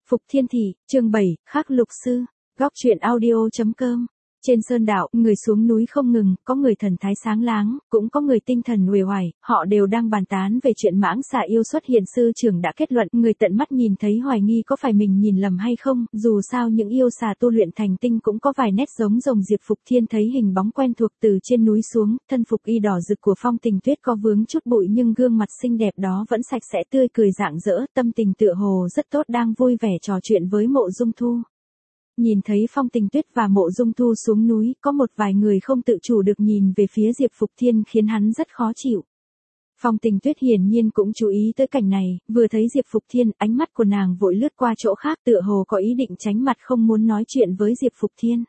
Phục Thiên Thị, chương 7, Khắc Lục Sư, góc truyện audio.com. Trên sơn đạo, người xuống núi không ngừng, có người thần thái sáng láng, cũng có người tinh thần uể oải, họ đều đang bàn tán về chuyện mãng xà yêu xuất hiện. Sư trưởng đã kết luận, người tận mắt nhìn thấy hoài nghi có phải mình nhìn lầm hay không, dù sao những yêu xà tu luyện thành tinh cũng có vài nét giống rồng. Diệp Phục Thiên thấy hình bóng quen thuộc từ trên núi xuống, thân phục y đỏ rực của Phong Tình Tuyết có vướng chút bụi nhưng gương mặt xinh đẹp đó vẫn sạch sẽ tươi cười rạng rỡ, tâm tình tựa hồ rất tốt, đang vui vẻ trò chuyện với Mộ Dung Thu. Nhìn thấy Phong Tình Tuyết và Mộ Dung Thu xuống núi, có một vài người không tự chủ được nhìn về phía Diệp Phục Thiên khiến hắn rất khó chịu. Phong Tình Tuyết hiển nhiên cũng chú ý tới cảnh này, vừa thấy Diệp Phục Thiên, ánh mắt của nàng vội lướt qua chỗ khác tựa hồ có ý định tránh mặt không muốn nói chuyện với Diệp Phục Thiên.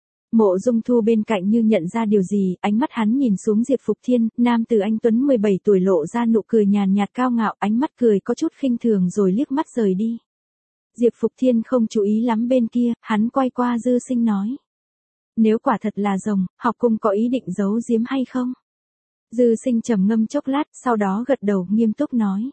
Mộ Dung Thu bên cạnh như nhận ra điều gì, ánh mắt hắn nhìn xuống Diệp Phục Thiên, nam tử anh tuấn 17 tuổi lộ ra nụ cười nhàn nhạt cao ngạo, ánh mắt cười có chút khinh thường rồi liếc mắt rời đi. Diệp Phục Thiên không chú ý lắm bên kia, hắn quay qua Dư Sinh nói. Nếu quả thật là rồng, học cung có ý định giấu giếm hay không? Dư Sinh trầm ngâm chốc lát, sau đó gật đầu nghiêm túc nói.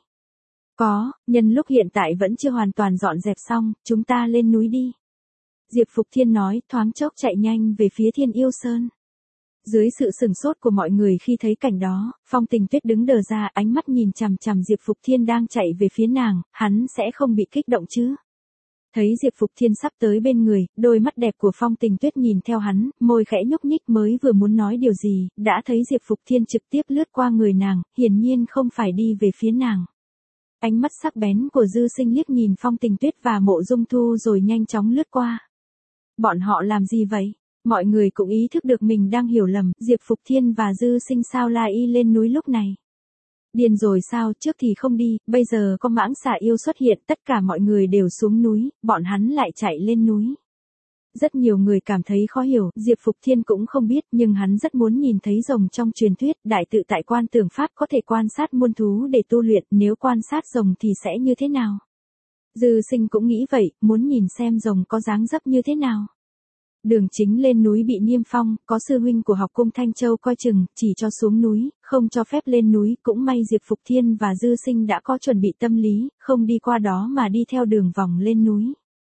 Có, nhân lúc hiện tại vẫn chưa hoàn toàn dọn dẹp xong, chúng ta lên núi đi. Diệp Phục Thiên nói, thoáng chốc chạy nhanh về phía Thiên Yêu Sơn. Dưới sự sửng sốt của mọi người khi thấy cảnh đó, Phong Tình Tuyết đứng đờ ra, ánh mắt nhìn chằm chằm Diệp Phục Thiên đang chạy về phía nàng, hắn sẽ không bị kích động chứ? Thấy Diệp Phục Thiên sắp tới bên người, đôi mắt đẹp của Phong Tình Tuyết nhìn theo hắn, môi khẽ nhúc nhích, mới vừa muốn nói điều gì, đã thấy Diệp Phục Thiên trực tiếp lướt qua người nàng, hiển nhiên không phải đi về phía nàng. Ánh mắt sắc bén của Dư Sinh liếc nhìn Phong Tình Tuyết và Mộ Dung Thu rồi nhanh chóng lướt qua. Bọn họ làm gì vậy? Mọi người cũng ý thức được mình đang hiểu lầm, Diệp Phục Thiên và Dư Sinh sao lại y lên núi lúc này? Điên rồi sao, trước thì không đi, bây giờ có mãng xà yêu xuất hiện, tất cả mọi người đều xuống núi, bọn hắn lại chạy lên núi. Rất nhiều người cảm thấy khó hiểu, Diệp Phục Thiên cũng không biết, nhưng hắn rất muốn nhìn thấy rồng trong truyền thuyết, đại tự tại quan tưởng pháp có thể quan sát muôn thú để tu luyện, nếu quan sát rồng thì sẽ như thế nào? Dư Sinh cũng nghĩ vậy, muốn nhìn xem rồng có dáng dấp như thế nào. Đường chính lên núi bị niêm phong, có sư huynh của học cung Thanh Châu coi chừng, chỉ cho xuống núi, không cho phép lên núi, cũng may Diệp Phục Thiên và Dư Sinh đã có chuẩn bị tâm lý, không đi qua đó mà đi theo đường vòng lên núi.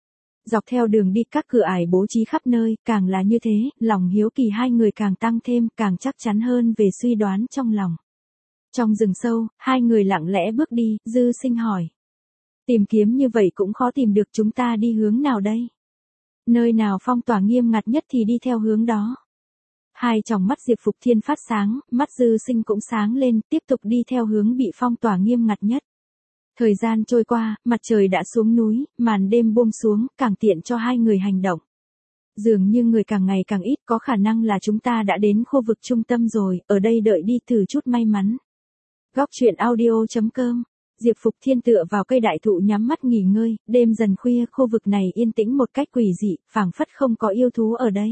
Dọc theo đường đi các cửa ải bố trí khắp nơi, càng là như thế, lòng hiếu kỳ hai người càng tăng thêm, càng chắc chắn hơn về suy đoán trong lòng. Trong rừng sâu, hai người lặng lẽ bước đi, Dư Sinh hỏi. Tìm kiếm như vậy cũng khó tìm được, chúng ta đi hướng nào đây? Nơi nào phong tỏa nghiêm ngặt nhất thì đi theo hướng đó. Hai tròng mắt Diệp Phục Thiên phát sáng, mắt Dư Sinh cũng sáng lên, tiếp tục đi theo hướng bị phong tỏa nghiêm ngặt nhất. Thời gian trôi qua, mặt trời đã xuống núi, màn đêm buông xuống, càng tiện cho hai người hành động. Dường như người càng ngày càng ít, có khả năng là chúng ta đã đến khu vực trung tâm rồi, ở đây đợi đi thử chút may mắn. Góc truyện audio.com. Diệp Phục Thiên tựa vào cây đại thụ nhắm mắt nghỉ ngơi, đêm dần khuya, khu vực này yên tĩnh một cách quỷ dị, phảng phất không có yêu thú ở đây.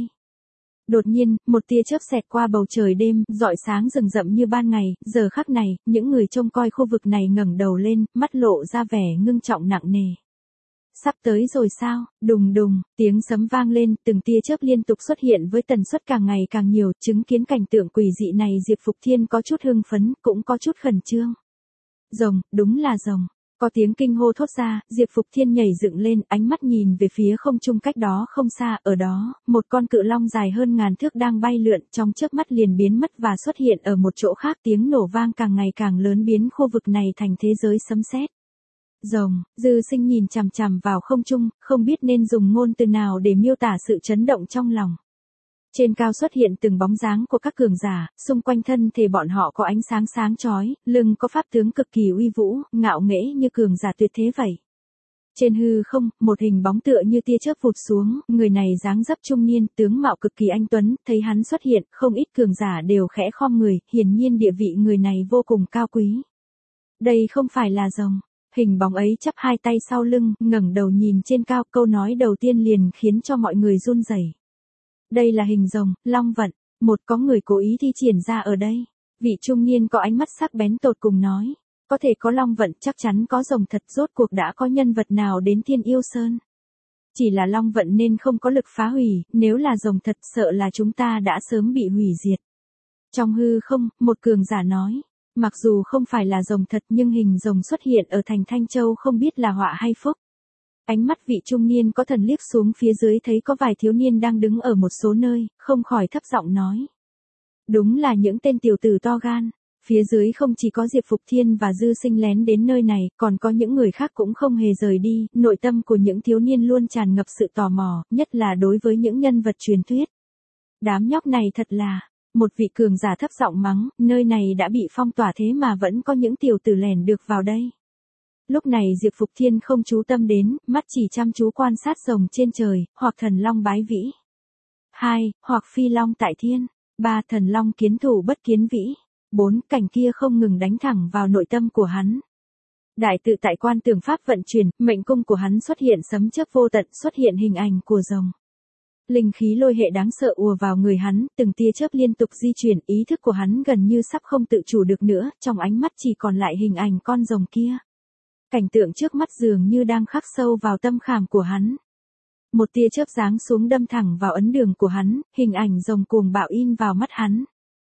Đột nhiên, một tia chớp xẹt qua bầu trời đêm, rọi sáng rừng rậm như ban ngày, giờ khắc này, những người trông coi khu vực này ngẩng đầu lên, mắt lộ ra vẻ ngưng trọng nặng nề. Sắp tới rồi sao? Đùng đùng, tiếng sấm vang lên, từng tia chớp liên tục xuất hiện với tần suất càng ngày càng nhiều, chứng kiến cảnh tượng quỷ dị này Diệp Phục Thiên có chút hưng phấn, cũng có chút khẩn trương. Rồng, đúng là rồng. Có tiếng kinh hô thốt ra, Diệp Phục Thiên nhảy dựng lên, ánh mắt nhìn về phía không trung cách đó không xa, ở đó, một con cự long dài hơn ngàn thước đang bay lượn, trong chớp mắt liền biến mất và xuất hiện ở một chỗ khác, tiếng nổ vang càng ngày càng lớn biến khu vực này thành thế giới sấm sét. Rồng, Dư Sinh nhìn chằm chằm vào không trung, không biết nên dùng ngôn từ nào để miêu tả sự chấn động trong lòng. Trên cao xuất hiện từng bóng dáng của các cường giả, xung quanh thân thể bọn họ có ánh sáng sáng chói, lưng có pháp tướng cực kỳ uy vũ, ngạo nghễ như cường giả tuyệt thế vậy. Trên hư không, một hình bóng tựa như tia chớp vụt xuống, người này dáng dấp trung niên, tướng mạo cực kỳ anh tuấn, thấy hắn xuất hiện, không ít cường giả đều khẽ khom người, hiển nhiên địa vị người này vô cùng cao quý. Đây không phải là rồng. Hình bóng ấy chắp hai tay sau lưng, ngẩng đầu nhìn trên cao, câu nói đầu tiên liền khiến cho mọi người run rẩy. Đây là hình rồng, long vận, một có người cố ý thi triển ra ở đây. Vị trung niên có ánh mắt sắc bén tột cùng nói, có thể có long vận chắc chắn có rồng thật, rốt cuộc đã có nhân vật nào đến Thiên Yêu Sơn. Chỉ là long vận nên không có lực phá hủy, nếu là rồng thật sợ là chúng ta đã sớm bị hủy diệt. Trong hư không, một cường giả nói, mặc dù không phải là rồng thật nhưng hình rồng xuất hiện ở thành Thanh Châu không biết là họa hay phúc. Ánh mắt vị trung niên có thần liếc xuống phía dưới thấy có vài thiếu niên đang đứng ở một số nơi, không khỏi thấp giọng nói. Đúng là những tên tiểu tử to gan. Phía dưới không chỉ có Diệp Phục Thiên và Dư Sinh lén đến nơi này, còn có những người khác cũng không hề rời đi, nội tâm của những thiếu niên luôn tràn ngập sự tò mò, nhất là đối với những nhân vật truyền thuyết. Đám nhóc này thật là, một vị cường giả thấp giọng mắng, nơi này đã bị phong tỏa thế mà vẫn có những tiểu tử lẻn được vào đây. Lúc này Diệp Phục Thiên không chú tâm đến, mắt chỉ chăm chú quan sát rồng trên trời, hoặc thần long bái vĩ. 2. Hoặc phi long tại thiên. 3. Thần long kiến thủ bất kiến vĩ. 4. Cảnh kia không ngừng đánh thẳng vào nội tâm của hắn. Đại tự tại quan tưởng pháp vận chuyển, mệnh cung của hắn xuất hiện sấm chớp vô tận, xuất hiện hình ảnh của rồng. Linh khí lôi hệ đáng sợ ùa vào người hắn, từng tia chớp liên tục di chuyển, ý thức của hắn gần như sắp không tự chủ được nữa, trong ánh mắt chỉ còn lại hình ảnh con rồng kia. Cảnh tượng trước mắt dường như đang khắc sâu vào tâm khảm của hắn. Một tia chớp giáng xuống đâm thẳng vào ấn đường của hắn, hình ảnh rồng cuồng bạo in vào mắt hắn.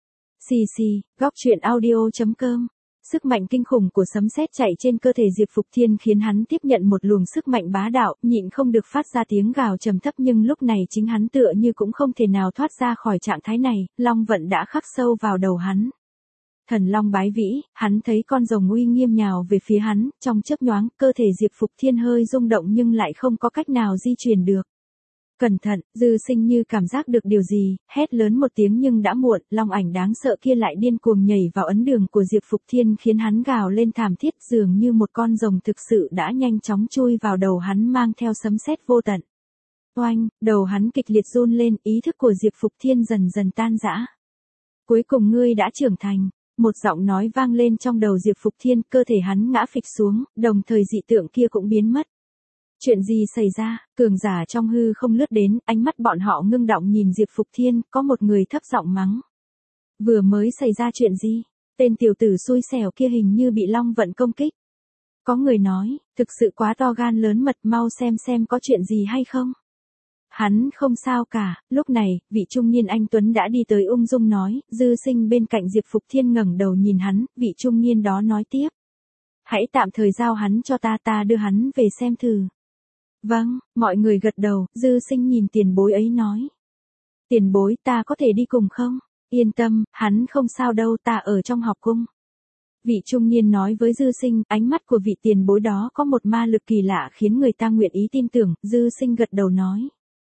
Xì xì, góc truyện audio.com. Sức mạnh kinh khủng của sấm sét chạy trên cơ thể Diệp Phục Thiên khiến hắn tiếp nhận một luồng sức mạnh bá đạo, nhịn không được phát ra tiếng gào trầm thấp, nhưng lúc này chính hắn tựa như cũng không thể nào thoát ra khỏi trạng thái này, long vận đã khắc sâu vào đầu hắn. Thần long bái vĩ, hắn thấy con rồng uy nghiêm nhào về phía hắn, trong chớp nhoáng, cơ thể Diệp Phục Thiên hơi rung động nhưng lại không có cách nào di chuyển được. Cẩn thận, Dư Sinh như cảm giác được điều gì, hét lớn một tiếng nhưng đã muộn, long ảnh đáng sợ kia lại điên cuồng nhảy vào ấn đường của Diệp Phục Thiên khiến hắn gào lên thảm thiết, dường như một con rồng thực sự đã nhanh chóng chui vào đầu hắn mang theo sấm sét vô tận. Oanh, đầu hắn kịch liệt run lên, ý thức của Diệp Phục Thiên dần dần tan rã. Cuối cùng ngươi đã trưởng thành. Một giọng nói vang lên trong đầu Diệp Phục Thiên, cơ thể hắn ngã phịch xuống, đồng thời dị tượng kia cũng biến mất. Chuyện gì xảy ra? Cường giả trong hư không lướt đến, ánh mắt bọn họ ngưng động nhìn Diệp Phục Thiên, có một người thấp giọng mắng. Vừa mới xảy ra chuyện gì? Tên tiểu tử xui xẻo kia hình như bị long vận công kích. Có người nói, thực sự quá to gan lớn mật, mau xem có chuyện gì hay không? Hắn không sao cả, lúc này, vị trung niên anh Tuấn đã đi tới ung dung nói, Dư Sinh bên cạnh Diệp Phục Thiên ngẩng đầu nhìn hắn, vị trung niên đó nói tiếp. Hãy tạm thời giao hắn cho ta đưa hắn về xem thử. Vâng, mọi người gật đầu, Dư Sinh nhìn tiền bối ấy nói. Tiền bối, ta có thể đi cùng không? Yên tâm, hắn không sao đâu, ta ở trong học cung. Vị trung niên nói với Dư Sinh, ánh mắt của vị tiền bối đó có một ma lực kỳ lạ khiến người ta nguyện ý tin tưởng, Dư Sinh gật đầu nói.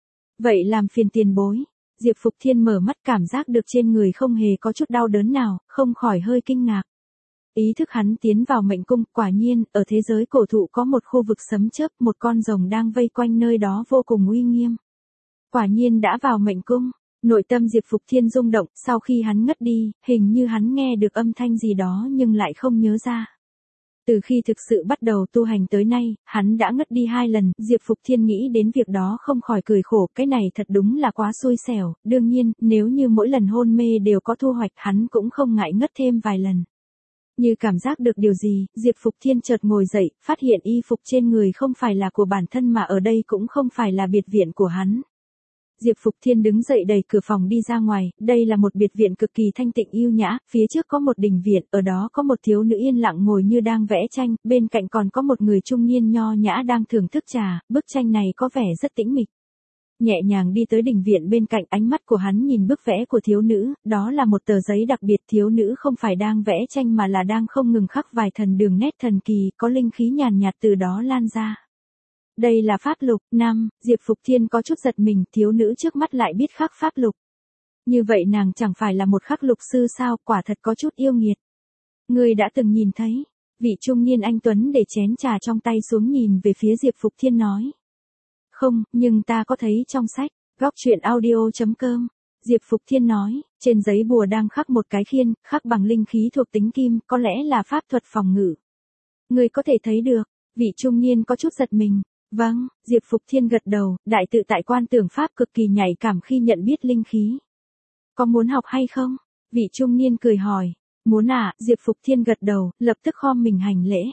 Vậy làm phiền tiền bối. Diệp Phục Thiên mở mắt cảm giác được trên người không hề có chút đau đớn nào, không khỏi hơi kinh ngạc. Ý thức hắn tiến vào mệnh cung, quả nhiên, ở thế giới cổ thụ có một khu vực sấm chớp, một con rồng đang vây quanh nơi đó vô cùng uy nghiêm. Quả nhiên đã vào mệnh cung, nội tâm Diệp Phục Thiên rung động, sau khi hắn ngất đi, hình như hắn nghe được âm thanh gì đó nhưng lại không nhớ ra. Từ khi thực sự bắt đầu tu hành tới nay, hắn đã ngất đi 2 lần, Diệp Phục Thiên nghĩ đến việc đó không khỏi cười khổ, cái này thật đúng là quá xui xẻo, đương nhiên, nếu như mỗi lần hôn mê đều có thu hoạch hắn cũng không ngại ngất thêm vài lần. Như cảm giác được điều gì, Diệp Phục Thiên chợt ngồi dậy, phát hiện y phục trên người không phải là của bản thân mà ở đây cũng không phải là biệt viện của hắn. Diệp Phục Thiên đứng dậy đẩy cửa phòng đi ra ngoài, đây là một biệt viện cực kỳ thanh tịnh yêu nhã, phía trước có một đình viện, ở đó có một thiếu nữ yên lặng ngồi như đang vẽ tranh, bên cạnh còn có một người trung niên nho nhã đang thưởng thức trà, bức tranh này có vẻ rất tĩnh mịch. Nhẹ nhàng đi tới đình viện bên cạnh, ánh mắt của hắn nhìn bức vẽ của thiếu nữ, đó là một tờ giấy đặc biệt, thiếu nữ không phải đang vẽ tranh mà là đang không ngừng khắc vài thần đường nét thần kỳ, có linh khí nhàn nhạt từ đó lan ra. Đây là pháp lục. 5. Diệp Phục Thiên có chút giật mình, thiếu nữ trước mắt lại biết khắc pháp lục. Như vậy nàng chẳng phải là một khắc lục sư sao, quả thật có chút yêu nghiệt. Ngươi đã từng nhìn thấy, vị trung niên anh Tuấn để chén trà trong tay xuống nhìn về phía Diệp Phục Thiên nói. Không, nhưng ta có thấy trong sách, góc truyện audio.com. Diệp Phục Thiên nói, trên giấy bùa đang khắc một cái khiên, khắc bằng linh khí thuộc tính kim, có lẽ là pháp thuật phòng ngự. Ngươi có thể thấy được, vị trung niên có chút giật mình. Vâng, Diệp Phục Thiên gật đầu, đại tự tại quan tưởng pháp cực kỳ nhạy cảm khi nhận biết linh khí. Có muốn học hay không? Vị trung niên cười hỏi. Muốn à, Diệp Phục Thiên gật đầu, lập tức khom mình hành lễ.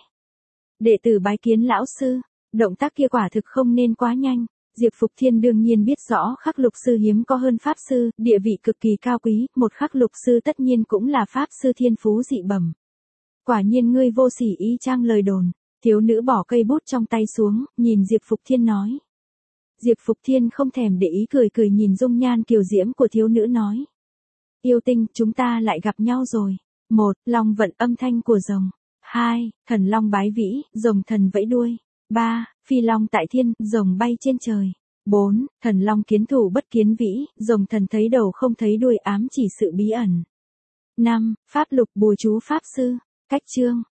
Đệ tử bái kiến lão sư, động tác kia quả thực không nên quá nhanh. Diệp Phục Thiên đương nhiên biết rõ khắc lục sư hiếm có hơn pháp sư, địa vị cực kỳ cao quý, một khắc lục sư tất nhiên cũng là pháp sư thiên phú dị bẩm. Quả nhiên ngươi vô sỉ y chang lời đồn. Thiếu nữ bỏ cây bút trong tay xuống, nhìn Diệp Phục Thiên nói. Diệp Phục Thiên không thèm để ý cười cười nhìn dung nhan kiều diễm của thiếu nữ nói. Yêu tinh, chúng ta lại gặp nhau rồi. 1. Long vận âm thanh của rồng. 2. Thần long bái vĩ, rồng thần vẫy đuôi. 3. Phi long tại thiên, rồng bay trên trời. 4. Thần long kiến thủ bất kiến vĩ, rồng thần thấy đầu không thấy đuôi ám chỉ sự bí ẩn. 5. Pháp lục bùa chú pháp sư. Cách chương